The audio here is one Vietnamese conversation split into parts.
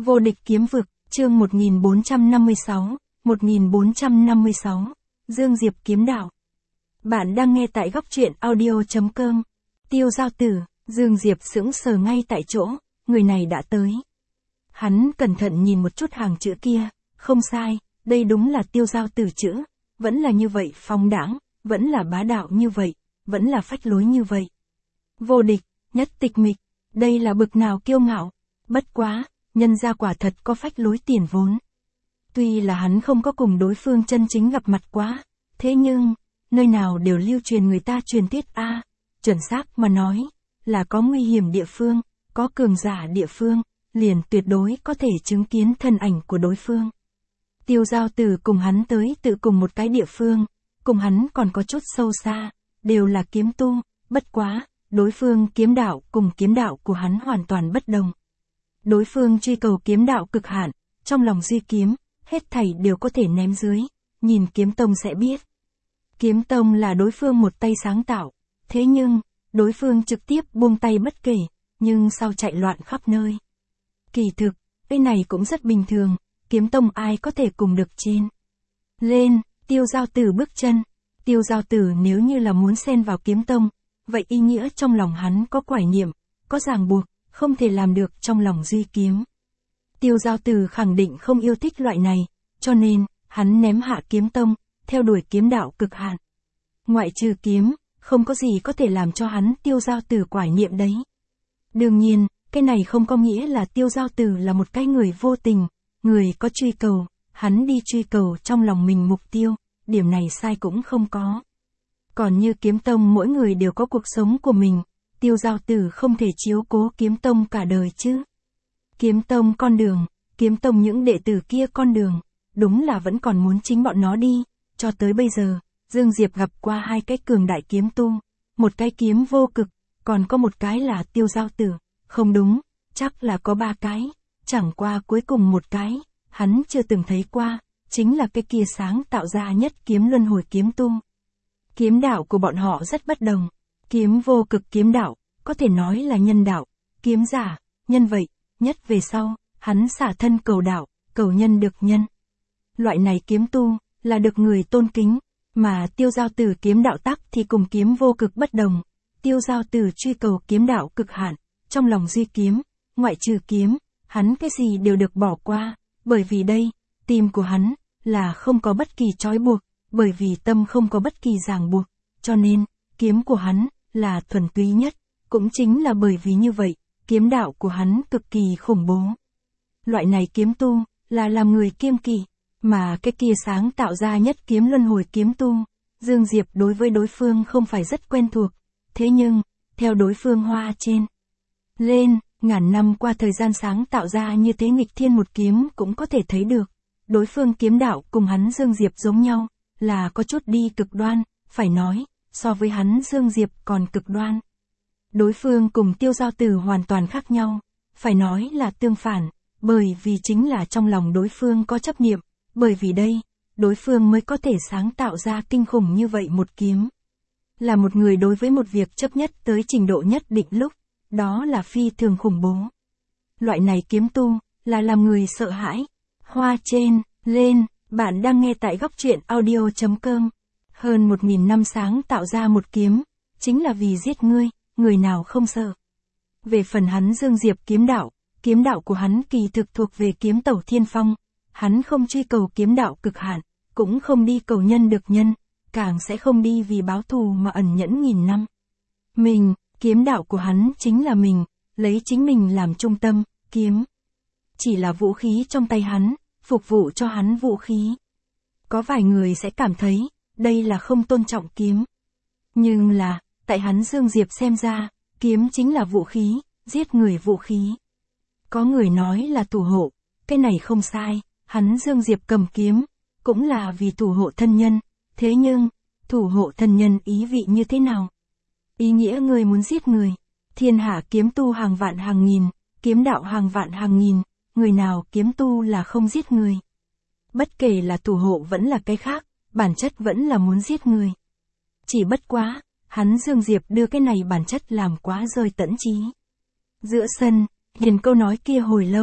Vô địch kiếm vực, chương 1456, Dương Diệp kiếm đạo. Bạn đang nghe tại góc truyện audio.com. Tiêu Giao Tử, Dương Diệp sững sờ ngay tại chỗ, người này đã tới. Hắn cẩn thận nhìn một chút hàng chữ kia, không sai, đây đúng là Tiêu Giao Tử chữ, vẫn là như vậy phóng đãng, vẫn là bá đạo như vậy, vẫn là phách lối như vậy. Vô địch, nhất tịch mịch, đây là bực nào kiêu ngạo, bất quá, nhân gia quả thật có phách lối tiền vốn. Tuy là hắn không có cùng đối phương chân chính gặp mặt quá, thế nhưng, nơi nào đều lưu truyền người ta truyền thuyết a, chuẩn xác mà nói, là có nguy hiểm địa phương, có cường giả địa phương, liền tuyệt đối có thể chứng kiến thân ảnh của đối phương. Tiêu Giao Tử cùng hắn tới tự cùng một cái địa phương, cùng hắn còn có chút sâu xa, đều là kiếm tu, bất quá, đối phương kiếm đạo cùng kiếm đạo của hắn hoàn toàn bất đồng. Đối phương truy cầu kiếm đạo cực hạn, trong lòng duy kiếm, hết thảy đều có thể ném dưới, nhìn kiếm tông sẽ biết. Kiếm tông là đối phương một tay sáng tạo, thế nhưng, đối phương trực tiếp buông tay bất kể, nhưng sau chạy loạn khắp nơi. Kỳ thực, cái này cũng rất bình thường, kiếm tông ai có thể cùng được trên. Lên, Tiêu Giao Tử bước chân, Tiêu Giao Tử nếu như là muốn xen vào kiếm tông, vậy ý nghĩa trong lòng hắn có quải niệm, có ràng buộc, không thể làm được trong lòng duy kiếm. Tiêu Giao Tử khẳng định không yêu thích loại này, cho nên, hắn ném hạ kiếm tông, theo đuổi kiếm đạo cực hạn. Ngoại trừ kiếm, không có gì có thể làm cho hắn Tiêu Giao Tử quải niệm đấy. Đương nhiên, cái này không có nghĩa là Tiêu Giao Tử là một cái người vô tình, người có truy cầu, hắn đi truy cầu trong lòng mình mục tiêu, điểm này sai cũng không có. Còn như kiếm tông mỗi người đều có cuộc sống của mình, Tiêu Giao Tử không thể chiếu cố kiếm tông cả đời chứ. Kiếm tông con đường, kiếm tông những đệ tử kia con đường, đúng là vẫn còn muốn chính bọn nó đi, cho tới bây giờ, Dương Diệp gặp qua hai cái cường đại kiếm tu, một cái kiếm vô cực, còn có một cái là Tiêu Giao Tử, không đúng, chắc là có ba cái, chẳng qua cuối cùng một cái, hắn chưa từng thấy qua, chính là cái kia sáng tạo ra nhất kiếm luân hồi kiếm tu. Kiếm đạo của bọn họ rất bất đồng, kiếm vô cực kiếm đạo, có thể nói là nhân đạo, kiếm giả, nhân vậy, nhất về sau, hắn xả thân cầu đạo, cầu nhân được nhân. Loại này kiếm tu, là được người tôn kính, mà Tiêu Giao Tử kiếm đạo tắc thì cùng kiếm vô cực bất đồng. Tiêu Giao Tử truy cầu kiếm đạo cực hạn, trong lòng duy kiếm, ngoại trừ kiếm, hắn cái gì đều được bỏ qua, bởi vì đây, tim của hắn, là không có bất kỳ trói buộc, bởi vì tâm không có bất kỳ ràng buộc, cho nên, kiếm của hắn, là thuần túy nhất, cũng chính là bởi vì như vậy, kiếm đạo của hắn cực kỳ khủng bố. Loại này kiếm tu, là làm người kiêng kỵ, mà cái kia sáng tạo ra nhất kiếm luân hồi kiếm tu, Dương Diệp đối với đối phương không phải rất quen thuộc, thế nhưng, theo đối phương hoa trên lên, ngàn năm qua thời gian sáng tạo ra như thế nghịch thiên một kiếm cũng có thể thấy được, đối phương kiếm đạo cùng hắn Dương Diệp giống nhau, là có chút đi cực đoan, phải nói, so với hắn Dương Diệp còn cực đoan. Đối phương cùng Tiêu Giao Tử hoàn toàn khác nhau, phải nói là tương phản, bởi vì chính là trong lòng đối phương có chấp niệm, bởi vì đây, đối phương mới có thể sáng tạo ra kinh khủng như vậy một kiếm. Là một người đối với một việc chấp nhất tới trình độ nhất định lúc, đó là phi thường khủng bố. Loại này kiếm tu, là làm người sợ hãi. Hoa trên, lên, bạn đang nghe tại góc truyện audio.com. Hơn 1000 năm sáng tạo ra một kiếm, chính là vì giết ngươi, người nào không sợ. Về phần hắn Dương Diệp kiếm đạo của hắn kỳ thực thuộc về kiếm tẩu thiên phong. Hắn không truy cầu kiếm đạo cực hạn, cũng không đi cầu nhân được nhân, càng sẽ không đi vì báo thù mà ẩn nhẫn nghìn năm. Kiếm đạo của hắn chính là mình, lấy chính mình làm trung tâm, kiếm chỉ là vũ khí trong tay hắn, phục vụ cho hắn vũ khí. Có vài người sẽ cảm thấy, đây là không tôn trọng kiếm. Nhưng là, tại hắn Dương Diệp xem ra, kiếm chính là vũ khí, giết người vũ khí. Có người nói là thủ hộ, cái này không sai, hắn Dương Diệp cầm kiếm, cũng là vì thủ hộ thân nhân, thế nhưng, thủ hộ thân nhân ý vị như thế nào? Ý nghĩa người muốn giết người, thiên hạ kiếm tu hàng vạn hàng nghìn, kiếm đạo hàng vạn hàng nghìn, người nào kiếm tu là không giết người. Bất kể là thủ hộ vẫn là cái khác, bản chất vẫn là muốn giết người. Chỉ bất quá, hắn Dương Diệp đưa cái này bản chất làm quá rơi tẫn trí. Giữa sân, hiền câu nói kia hồi lâu,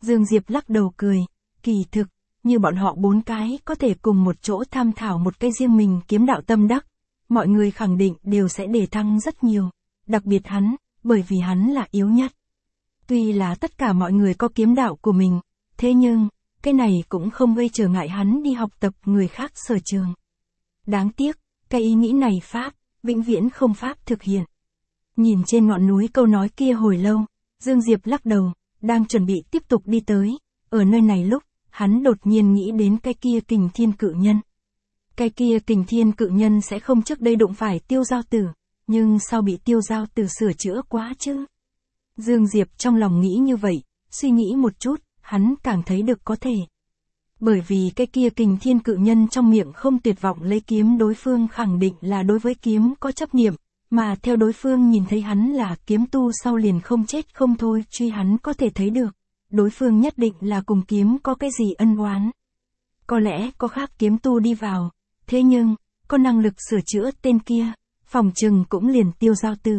Dương Diệp lắc đầu cười, kỳ thực, như bọn họ 4 cái có thể cùng một chỗ tham thảo một cái riêng mình kiếm đạo tâm đắc, mọi người khẳng định đều sẽ đề thăng rất nhiều, đặc biệt hắn, bởi vì hắn là yếu nhất. Tuy là tất cả mọi người có kiếm đạo của mình, thế nhưng, cái này cũng không gây trở ngại hắn đi học tập người khác sở trường. Đáng tiếc, cái ý nghĩ này pháp, vĩnh viễn không pháp thực hiện. Nhìn trên ngọn núi câu nói kia hồi lâu, Dương Diệp lắc đầu, đang chuẩn bị tiếp tục đi tới, ở nơi này lúc, hắn đột nhiên nghĩ đến cái kia Kình Thiên Cự Nhân. Cái kia Kình Thiên Cự Nhân sẽ không trước đây đụng phải Tiêu Giao Tử, nhưng sao bị Tiêu Giao Tử sửa chữa quá chứ? Dương Diệp trong lòng nghĩ như vậy, suy nghĩ một chút, hắn càng thấy được có thể. Bởi vì cái kia Kình Thiên Cự Nhân trong miệng không tuyệt vọng lấy kiếm đối phương khẳng định là đối với kiếm có chấp niệm, mà theo đối phương nhìn thấy hắn là kiếm tu sau liền không chết không thôi truy hắn có thể thấy được, đối phương nhất định là cùng kiếm có cái gì ân oán. Có lẽ có khác kiếm tu đi vào, thế nhưng, có năng lực sửa chữa tên kia, phòng trừng cũng liền Tiêu Giao Tử.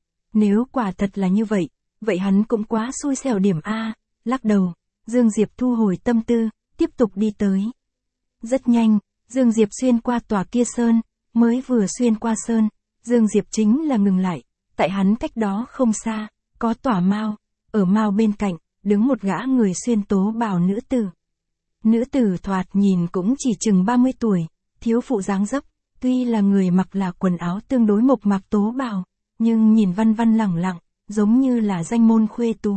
Nếu quả thật là như vậy, vậy hắn cũng quá xui xẻo điểm A, lắc đầu, Dương Diệp thu hồi tâm tư, tiếp tục đi tới. Rất nhanh, Dương Diệp xuyên qua tòa kia sơn, mới vừa xuyên qua sơn, Dương Diệp chính là ngừng lại, tại hắn cách đó không xa, có tòa mao, ở mao bên cạnh, đứng một gã người xuyên tố bào nữ tử. Nữ tử thoạt nhìn cũng chỉ chừng 30 tuổi, thiếu phụ dáng dấp, tuy là người mặc là quần áo tương đối mộc mạc tố bào, nhưng nhìn văn văn lẳng lặng, giống như là danh môn khuê tú.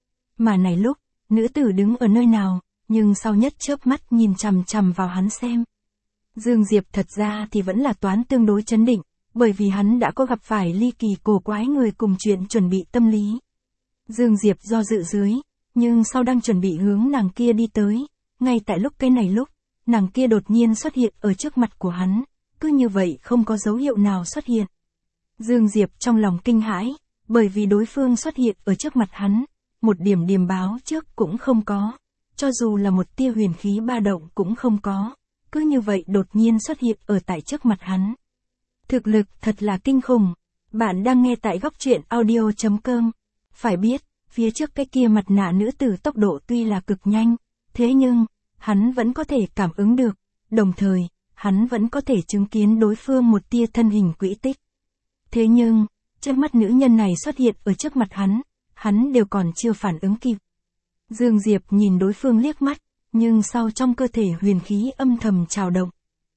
Mà này lúc, nữ tử đứng ở nơi nào, nhưng sau nhất chớp mắt nhìn chằm chằm vào hắn xem. Dương Diệp thật ra thì vẫn là toán tương đối chấn định, bởi vì hắn đã có gặp phải ly kỳ cổ quái người cùng chuyện chuẩn bị tâm lý. Dương Diệp do dự dưới, nhưng sau đang chuẩn bị hướng nàng kia đi tới, ngay tại lúc cái này lúc, nàng kia đột nhiên xuất hiện ở trước mặt của hắn, cứ như vậy không có dấu hiệu nào xuất hiện. Dương Diệp trong lòng kinh hãi, bởi vì đối phương xuất hiện ở trước mặt hắn, một điểm điềm báo trước cũng không có, cho dù là một tia huyền khí ba động cũng không có, cứ như vậy đột nhiên xuất hiện ở tại trước mặt hắn. Thực lực thật là kinh khủng. Bạn đang nghe tại góc truyện audio.com. Phải biết, phía trước cái kia mặt nạ nữ tử tốc độ tuy là cực nhanh, thế nhưng, hắn vẫn có thể cảm ứng được, đồng thời, hắn vẫn có thể chứng kiến đối phương một tia thân hình quỹ tích. Thế nhưng, trước mắt nữ nhân này xuất hiện ở trước mặt hắn đều còn chưa phản ứng kịp. Dương Diệp nhìn đối phương liếc mắt, nhưng sau trong cơ thể huyền khí âm thầm trào động.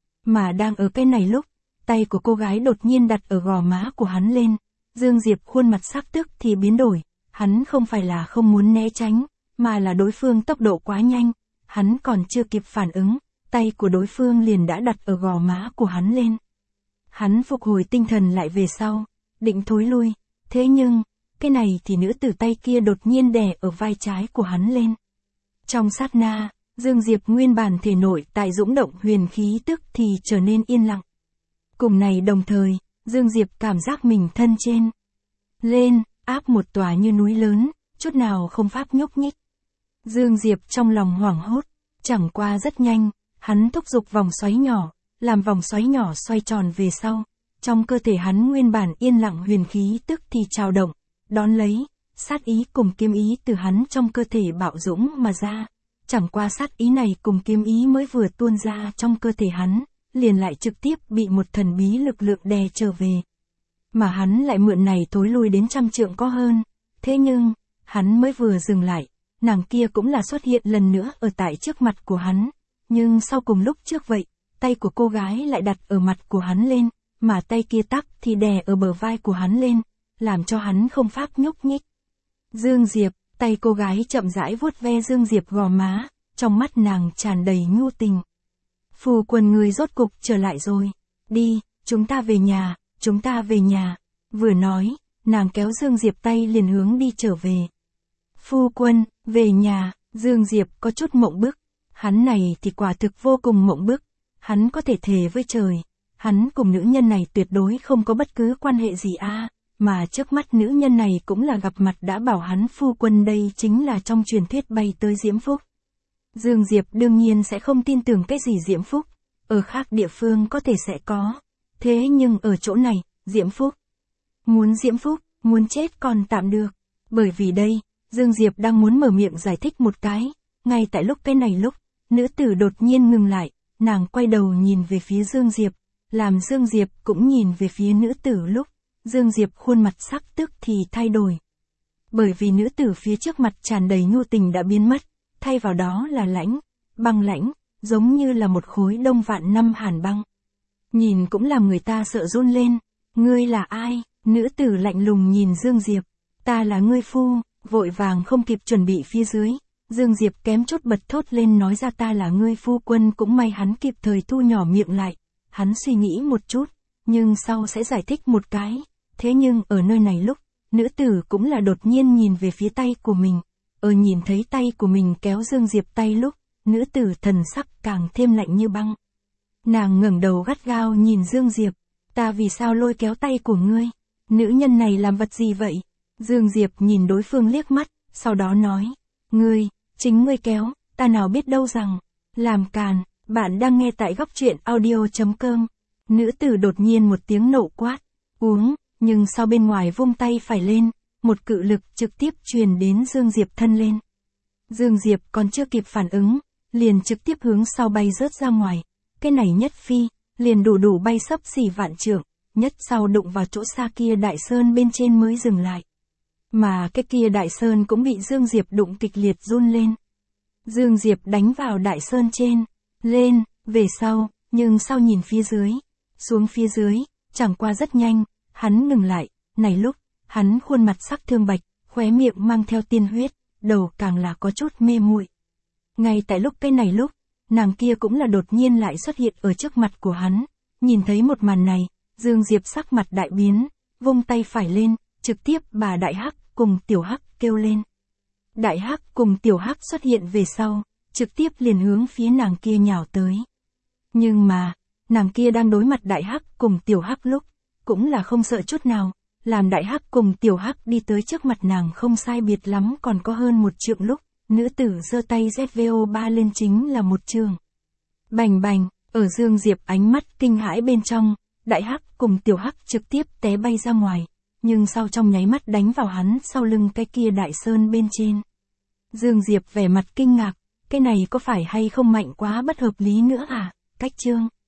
Mà đang ở cái này lúc, tay của cô gái đột nhiên đặt ở gò má của hắn lên, Dương Diệp khuôn mặt sắc tức thì biến đổi, hắn không phải là không muốn né tránh, mà là đối phương tốc độ quá nhanh, hắn còn chưa kịp phản ứng, tay của đối phương liền đã đặt ở gò má của hắn lên. Hắn phục hồi tinh thần lại về sau, định thối lui, thế nhưng, cái này thì nữ tử tay kia đột nhiên đè ở vai trái của hắn lên. Trong sát na, Dương Diệp nguyên bản thể nội tại dũng động huyền khí tức thì trở nên yên lặng. Cùng này đồng thời, Dương Diệp cảm giác mình thân trên lên, áp một tòa như núi lớn, chút nào không pháp nhúc nhích. Dương Diệp trong lòng hoảng hốt, chẳng qua rất nhanh, hắn thúc giục vòng xoáy nhỏ, làm vòng xoáy nhỏ xoay tròn về sau. Trong cơ thể hắn nguyên bản yên lặng huyền khí tức thì trào động, đón lấy, sát ý cùng kiếm ý từ hắn trong cơ thể bạo dũng mà ra. Chẳng qua sát ý này cùng kiếm ý mới vừa tuôn ra trong cơ thể hắn, liền lại trực tiếp bị một thần bí lực lượng đè trở về. Mà hắn lại mượn này thối lui đến 100 trượng có hơn. Thế nhưng, hắn mới vừa dừng lại, nàng kia cũng là xuất hiện lần nữa ở tại trước mặt của hắn. Nhưng sau cùng lúc trước vậy, tay của cô gái lại đặt ở mặt của hắn lên, mà tay kia tắc thì đè ở bờ vai của hắn lên, làm cho hắn không pháp nhúc nhích. Dương Diệp, tay cô gái chậm rãi vuốt ve Dương Diệp gò má, trong mắt nàng tràn đầy nhu tình. Phù quần người rốt cục trở lại rồi. Đi, chúng ta về nhà, chúng ta về nhà. Vừa nói, nàng kéo Dương Diệp tay liền hướng đi trở về. Phu quân, về nhà, Dương Diệp có chút mộng bức. Hắn này thì quả thực vô cùng mộng bức. Hắn có thể thề với trời. Hắn cùng nữ nhân này tuyệt đối không có bất cứ quan hệ gì mà trước mắt nữ nhân này cũng là gặp mặt đã bảo hắn phu quân đây chính là trong truyền thuyết bay tới Diễm Phúc. Dương Diệp đương nhiên sẽ không tin tưởng cái gì Diễm Phúc, ở khác địa phương có thể sẽ có, thế nhưng ở chỗ này, Diễm Phúc. Muốn Diễm Phúc, muốn chết còn tạm được, bởi vì đây, Dương Diệp đang muốn mở miệng giải thích một cái, ngay tại lúc cái này lúc, nữ tử đột nhiên ngừng lại, nàng quay đầu nhìn về phía Dương Diệp, làm Dương Diệp cũng nhìn về phía nữ tử lúc, Dương Diệp khuôn mặt sắc tức thì thay đổi. Bởi vì nữ tử phía trước mặt tràn đầy nhu tình đã biến mất, thay vào đó là băng lãnh, giống như là một khối đông vạn năm hàn băng. Nhìn cũng làm người ta sợ run lên, ngươi là ai? Nữ tử lạnh lùng nhìn Dương Diệp, ta là ngươi phu, vội vàng không kịp chuẩn bị phía dưới. Dương Diệp kém chút bật thốt lên nói ra ta là ngươi phu quân, cũng may hắn kịp thời thu nhỏ miệng lại. Hắn suy nghĩ một chút, nhưng sau sẽ giải thích một cái. Thế nhưng ở nơi này lúc, nữ tử cũng là đột nhiên nhìn về phía tay của mình. Nhìn thấy tay của mình kéo Dương Diệp tay lúc, nữ tử thần sắc càng thêm lạnh như băng. Nàng ngẩng đầu gắt gao nhìn Dương Diệp, ta vì sao lôi kéo tay của ngươi? Nữ nhân này làm vật gì vậy? Dương Diệp nhìn đối phương liếc mắt, sau đó nói, chính ngươi kéo, ta nào biết đâu rằng, làm càn. Bạn đang nghe tại góc truyện audio.com. Nữ tử đột nhiên một tiếng nộ quát, uống, nhưng sau bên ngoài vung tay phải lên, một cự lực trực tiếp truyền đến Dương Diệp thân lên. Dương Diệp còn chưa kịp phản ứng, liền trực tiếp hướng sau bay rớt ra ngoài. Cái này nhất phi, liền đủ bay xấp xỉ vạn trượng, nhất sau đụng vào chỗ xa kia đại sơn bên trên mới dừng lại. Mà cái kia đại sơn cũng bị Dương Diệp đụng kịch liệt run lên. Dương Diệp đánh vào đại sơn trên, lên, về sau, nhưng sau nhìn phía dưới, xuống phía dưới, chẳng qua rất nhanh, hắn ngừng lại, này lúc, hắn khuôn mặt sắc thương bạch, khóe miệng mang theo tiên huyết, đầu càng là có chút mê muội. Ngay tại lúc cái này lúc, nàng kia cũng là đột nhiên lại xuất hiện ở trước mặt của hắn, nhìn thấy một màn này, Dương Diệp sắc mặt đại biến, vung tay phải lên, trực tiếp bà Đại Hắc cùng Tiểu Hắc kêu lên. Đại Hắc cùng Tiểu Hắc xuất hiện về sau, trực tiếp liền hướng phía nàng kia nhào tới. Nhưng mà, nàng kia đang đối mặt Đại Hắc cùng Tiểu Hắc lúc, cũng là không sợ chút nào, làm Đại Hắc cùng Tiểu Hắc đi tới trước mặt nàng không sai biệt lắm còn có hơn một trượng lúc, nữ tử giơ tay ZVO3 lên chính là một trường. Bành bành, ở Dương Diệp ánh mắt kinh hãi bên trong, Đại Hắc cùng Tiểu Hắc trực tiếp té bay ra ngoài, nhưng sau trong nháy mắt đánh vào hắn sau lưng cái kia đại sơn bên trên. Dương Diệp vẻ mặt kinh ngạc, cái này có phải hay không mạnh quá bất hợp lý nữa à? Cách chương